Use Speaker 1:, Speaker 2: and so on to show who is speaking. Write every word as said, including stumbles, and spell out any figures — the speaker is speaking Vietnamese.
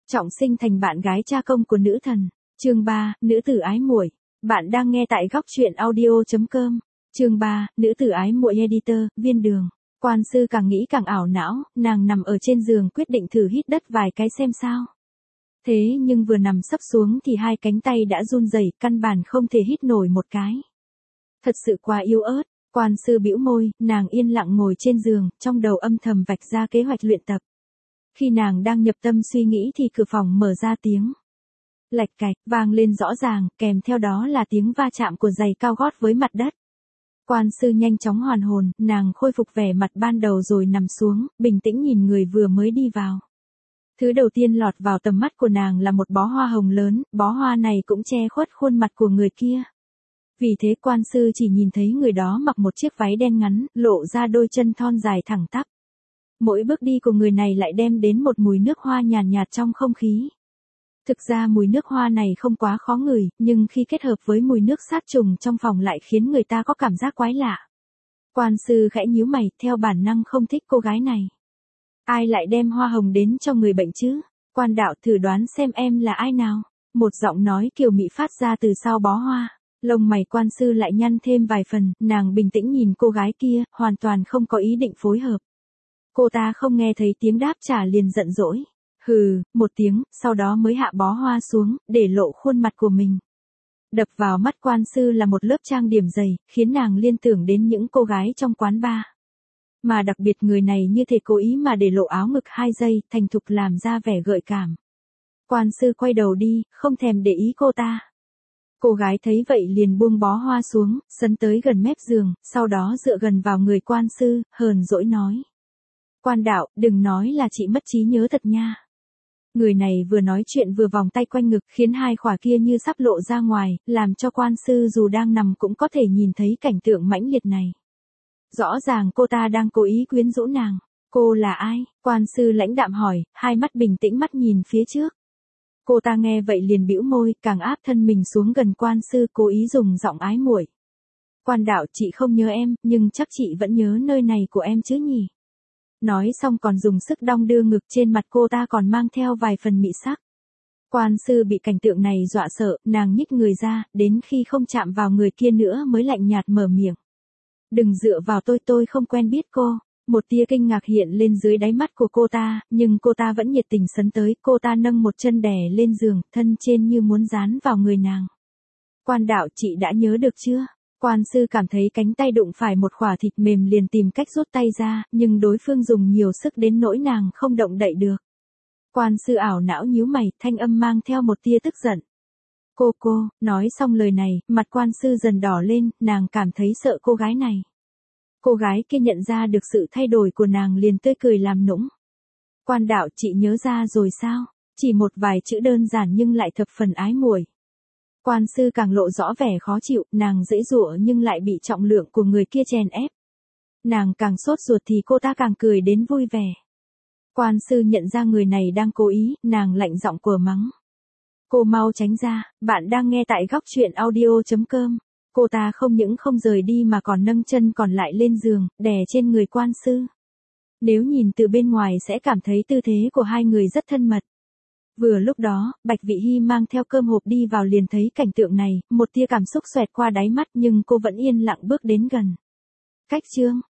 Speaker 1: trọng sinh thành bạn gái cha công của nữ thần. Chương ba, nữ tử ái muội. Bạn đang nghe tại góc truyện audio chấm com. Chương ba, nữ tử ái muội editor, Viên Đường. Quan sư càng nghĩ càng ảo não, nàng nằm ở trên giường quyết định thử hít đất vài cái xem sao. Thế nhưng vừa nằm sấp xuống thì hai cánh tay đã run rẩy, căn bản không thể hít nổi một cái. Thật sự quá yếu ớt. Quan sư bĩu môi, nàng yên lặng ngồi trên giường, trong đầu âm thầm vạch ra kế hoạch luyện tập. Khi nàng đang nhập tâm suy nghĩ thì cửa phòng mở ra tiếng lạch cạch vang lên rõ ràng, kèm theo đó là tiếng va chạm của giày cao gót với mặt đất. Quan sư nhanh chóng hoàn hồn, nàng khôi phục vẻ mặt ban đầu rồi nằm xuống, bình tĩnh nhìn người vừa mới đi vào. Thứ đầu tiên lọt vào tầm mắt của nàng là một bó hoa hồng lớn, bó hoa này cũng che khuất khuôn mặt của người kia. Vì thế quan sư chỉ nhìn thấy người đó mặc một chiếc váy đen ngắn, lộ ra đôi chân thon dài thẳng tắp. Mỗi bước đi của người này lại đem đến một mùi nước hoa nhàn nhạt, nhạt trong không khí. Thực ra mùi nước hoa này không quá khó ngửi, nhưng khi kết hợp với mùi nước sát trùng trong phòng lại khiến người ta có cảm giác quái lạ. Quan sư khẽ nhíu mày, theo bản năng không thích cô gái này. Ai lại đem hoa hồng đến cho người bệnh chứ? Quan đạo, thử đoán xem em là ai nào? Một giọng nói kiều mị phát ra từ sau bó hoa. Lông mày quan sư lại nhăn thêm vài phần, nàng bình tĩnh nhìn cô gái kia, hoàn toàn không có ý định phối hợp. Cô ta không nghe thấy tiếng đáp trả liền giận dỗi. Hừ, một tiếng, sau đó mới hạ bó hoa xuống, để lộ khuôn mặt của mình. Đập vào mắt quan sư là một lớp trang điểm dày, khiến nàng liên tưởng đến những cô gái trong quán bar. Mà đặc biệt người này như thể cố ý mà để lộ áo ngực hai giây, thành thục làm ra vẻ gợi cảm. Quan sư quay đầu đi, không thèm để ý cô ta. Cô gái thấy vậy liền buông bó hoa xuống, sấn tới gần mép giường, sau đó dựa gần vào người quan sư, hờn dỗi nói. Quan đạo, đừng nói là chị mất trí nhớ thật nha. Người này vừa nói chuyện vừa vòng tay quanh ngực, khiến hai khỏa kia như sắp lộ ra ngoài, làm cho quan sư dù đang nằm cũng có thể nhìn thấy cảnh tượng mãnh liệt này. Rõ ràng cô ta đang cố ý quyến rũ nàng. Cô là ai? Quan sư lãnh đạm hỏi, hai mắt bình tĩnh mắt nhìn phía trước. Cô ta nghe vậy liền bĩu môi, càng áp thân mình xuống gần quan sư, cố ý dùng giọng ái muội. Quan đạo, chị không nhớ em, nhưng chắc chị vẫn nhớ nơi này của em chứ nhỉ? Nói xong còn dùng sức đong đưa ngực, trên mặt cô ta còn mang theo vài phần mị sắc. Quan sư bị cảnh tượng này dọa sợ, nàng nhích người ra, đến khi không chạm vào người kia nữa mới lạnh nhạt mở miệng. Đừng dựa vào tôi, tôi không quen biết cô. Một tia kinh ngạc hiện lên dưới đáy mắt của cô ta, nhưng cô ta vẫn nhiệt tình sấn tới, cô ta nâng một chân đè lên giường, thân trên như muốn dán vào người nàng. Quan đạo, chị đã nhớ được chưa? Quan sư cảm thấy cánh tay đụng phải một khỏa thịt mềm liền tìm cách rút tay ra, nhưng đối phương dùng nhiều sức đến nỗi nàng không động đậy được. Quan sư ảo não nhíu mày, thanh âm mang theo một tia tức giận. Cô cô, nói xong lời này, mặt quan sư dần đỏ lên, nàng cảm thấy sợ cô gái này. Cô gái kia nhận ra được sự thay đổi của nàng liền tươi cười làm nũng. Quan đạo, chị nhớ ra rồi sao? Chỉ một vài chữ đơn giản nhưng lại thập phần ái muội. Quan sư càng lộ rõ vẻ khó chịu, nàng giãy giụa nhưng lại bị trọng lượng của người kia chèn ép. Nàng càng sốt ruột thì cô ta càng cười đến vui vẻ. Quan sư nhận ra người này đang cố ý, nàng lạnh giọng của mắng. Cô mau tránh ra, bạn đang nghe tại góc truyện audio chấm com. Cô ta không những không rời đi mà còn nâng chân còn lại lên giường, đè trên người quan sư. Nếu nhìn từ bên ngoài sẽ cảm thấy tư thế của hai người rất thân mật. Vừa lúc đó, Bạch Vị Hy mang theo cơm hộp đi vào liền thấy cảnh tượng này, một tia cảm xúc xoẹt qua đáy mắt nhưng cô vẫn yên lặng bước đến gần. Cách chương,